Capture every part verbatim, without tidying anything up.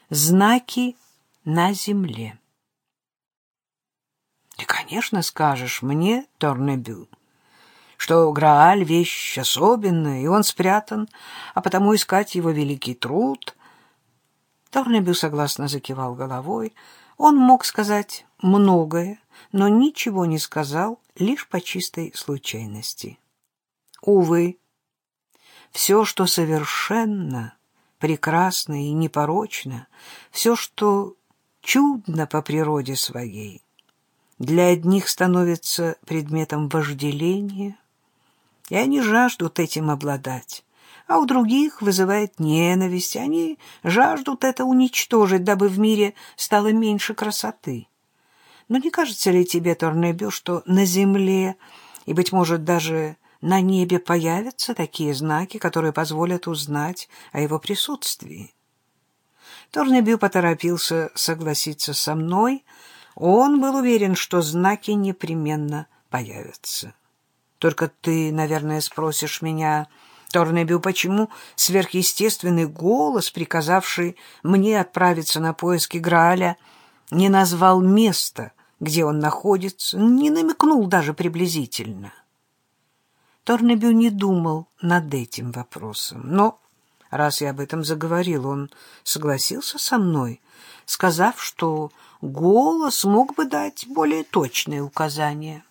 Знаки на земле. Ты, конечно, скажешь мне, Торнебю, что Грааль — вещь особенная, и он спрятан, а потому искать его великий труд. Торнебю согласно закивал головой. Он мог сказать многое, но ничего не сказал, лишь по чистой случайности. Увы, все, что совершенно, прекрасно и непорочно, все, что чудно по природе своей, для одних становится предметом вожделения, и они жаждут этим обладать, а у других вызывает ненависть, они жаждут это уничтожить, дабы в мире стало меньше красоты. Но не кажется ли тебе, Торнебю, что на земле и, быть может, даже на небе появятся такие знаки, которые позволят узнать о его присутствии? Торнебю поторопился согласиться со мной. Он был уверен, что знаки непременно появятся. Только ты, наверное, спросишь меня, Торнебю, почему сверхъестественный голос, приказавший мне отправиться на поиски Грааля, не назвал место, где он находится, не намекнул даже приблизительно. Торнебю не думал над этим вопросом, но, раз я об этом заговорил, он согласился со мной, сказав, что голос мог бы дать более точные указания.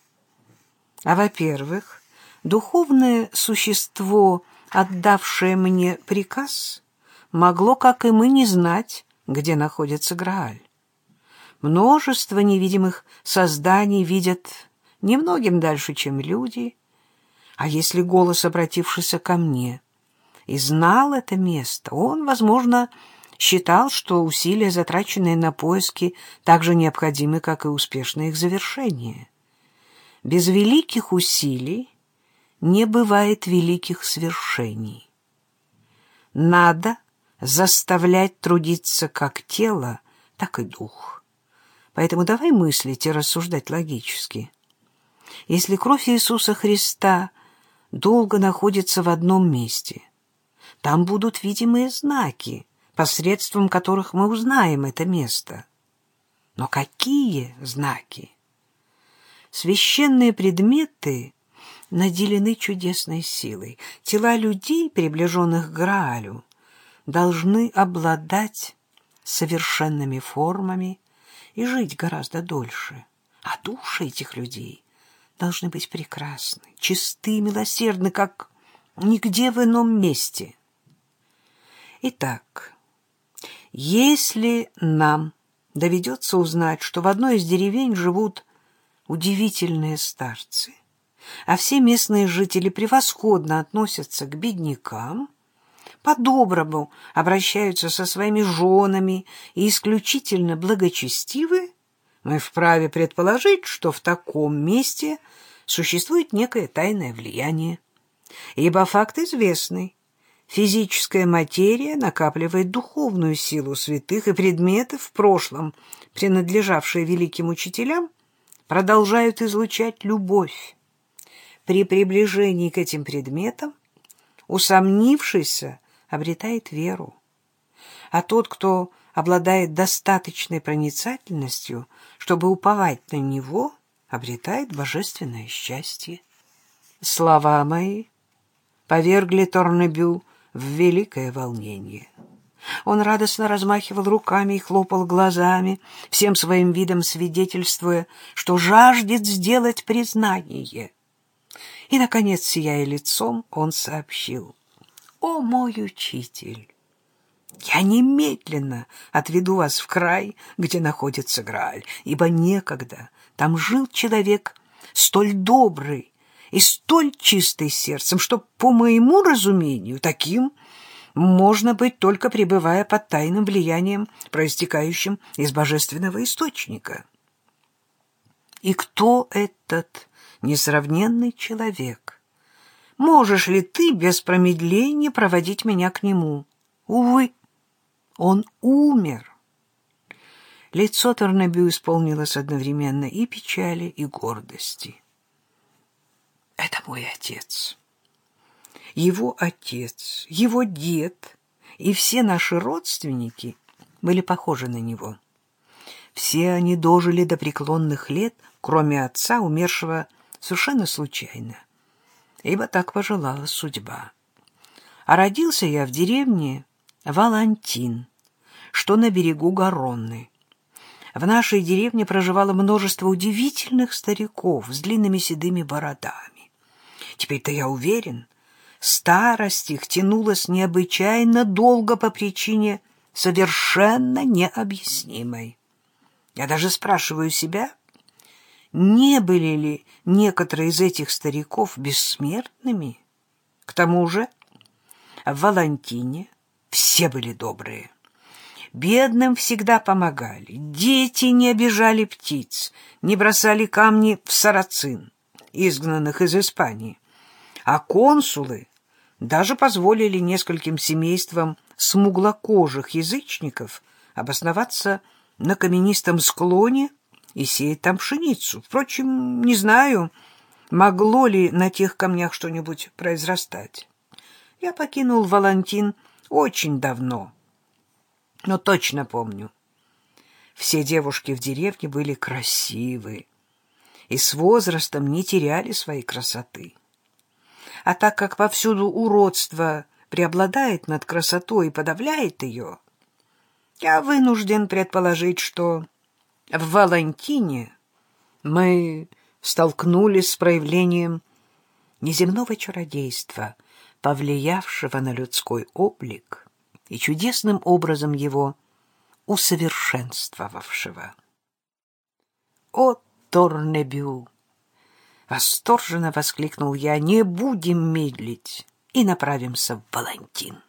А, во-первых, духовное существо, отдавшее мне приказ, могло, как и мы, не знать, где находится Грааль. Множество невидимых созданий видят немногим дальше, чем люди, а если голос, обратившийся ко мне, и знал это место, он, возможно, считал, что усилия, затраченные на поиски, так же необходимы, как и успешное их завершение. Без великих усилий не бывает великих свершений. Надо заставлять трудиться как тело, так и дух. Поэтому давай мыслить и рассуждать логически. Если кровь Иисуса Христа долго находится в одном месте, там будут видимые знаки, посредством которых мы узнаем это место. Но какие знаки? Священные предметы наделены чудесной силой. Тела людей, приближенных к Граалю, должны обладать совершенными формами и жить гораздо дольше. А души этих людей должны быть прекрасны, чисты, милосердны, как нигде в ином месте. Итак, если нам доведется узнать, что в одной из деревень живут удивительные старцы, а все местные жители превосходно относятся к беднякам, по-доброму обращаются со своими женами и исключительно благочестивы, мы вправе предположить, что в таком месте существует некое тайное влияние. Ибо факт известный. Физическая материя накапливает духовную силу святых, и предметы в прошлом, принадлежавшие великим учителям, продолжают излучать любовь. При приближении к этим предметам усомнившийся обретает веру, а тот, кто обладает достаточной проницательностью, чтобы уповать на него, обретает божественное счастье. Слова мои повергли Торнебю в великое волнение. Он радостно размахивал руками и хлопал глазами, всем своим видом свидетельствуя, что жаждет сделать признание. И, наконец, сияя лицом, он сообщил: «О, мой учитель! Я немедленно отведу вас в край, где находится Грааль, ибо некогда там жил человек столь добрый и столь чистый сердцем, что, по моему разумению, таким можно быть, только пребывая под тайным влиянием, проистекающим из божественного источника. И кто этот несравненный человек? Можешь ли ты без промедления проводить меня к нему? Увы, он умер». Лицо Торнебю исполнилось одновременно и печали, и гордости. «Это мой отец. Его отец, его дед и все наши родственники были похожи на него. Все они дожили до преклонных лет, кроме отца, умершего совершенно случайно, ибо так пожелала судьба. А родился я в деревне Валантин, что на берегу Гаронны. В нашей деревне проживало множество удивительных стариков с длинными седыми бородами. Теперь-то я уверен, старость их тянулась необычайно долго по причине совершенно необъяснимой. Я даже спрашиваю себя, не были ли некоторые из этих стариков бессмертными? К тому же в Валантине все были добрые. Бедным всегда помогали, дети не обижали птиц, не бросали камни в сарацин, изгнанных из Испании, а консулы даже позволили нескольким семействам смуглокожих язычников обосноваться на каменистом склоне и сеять там пшеницу. Впрочем, не знаю, могло ли на тех камнях что-нибудь произрастать. Я покинул Валантин очень давно, но точно помню, все девушки в деревне были красивы и с возрастом не теряли своей красоты. А так как повсюду уродство преобладает над красотой и подавляет ее, я вынужден предположить, что в Валантине мы столкнулись с проявлением неземного чародейства, повлиявшего на людской облик и чудесным образом его усовершенствовавшего. «О, Торнебю!» — восторженно воскликнул я. «Не будем медлить и направимся в Валантин».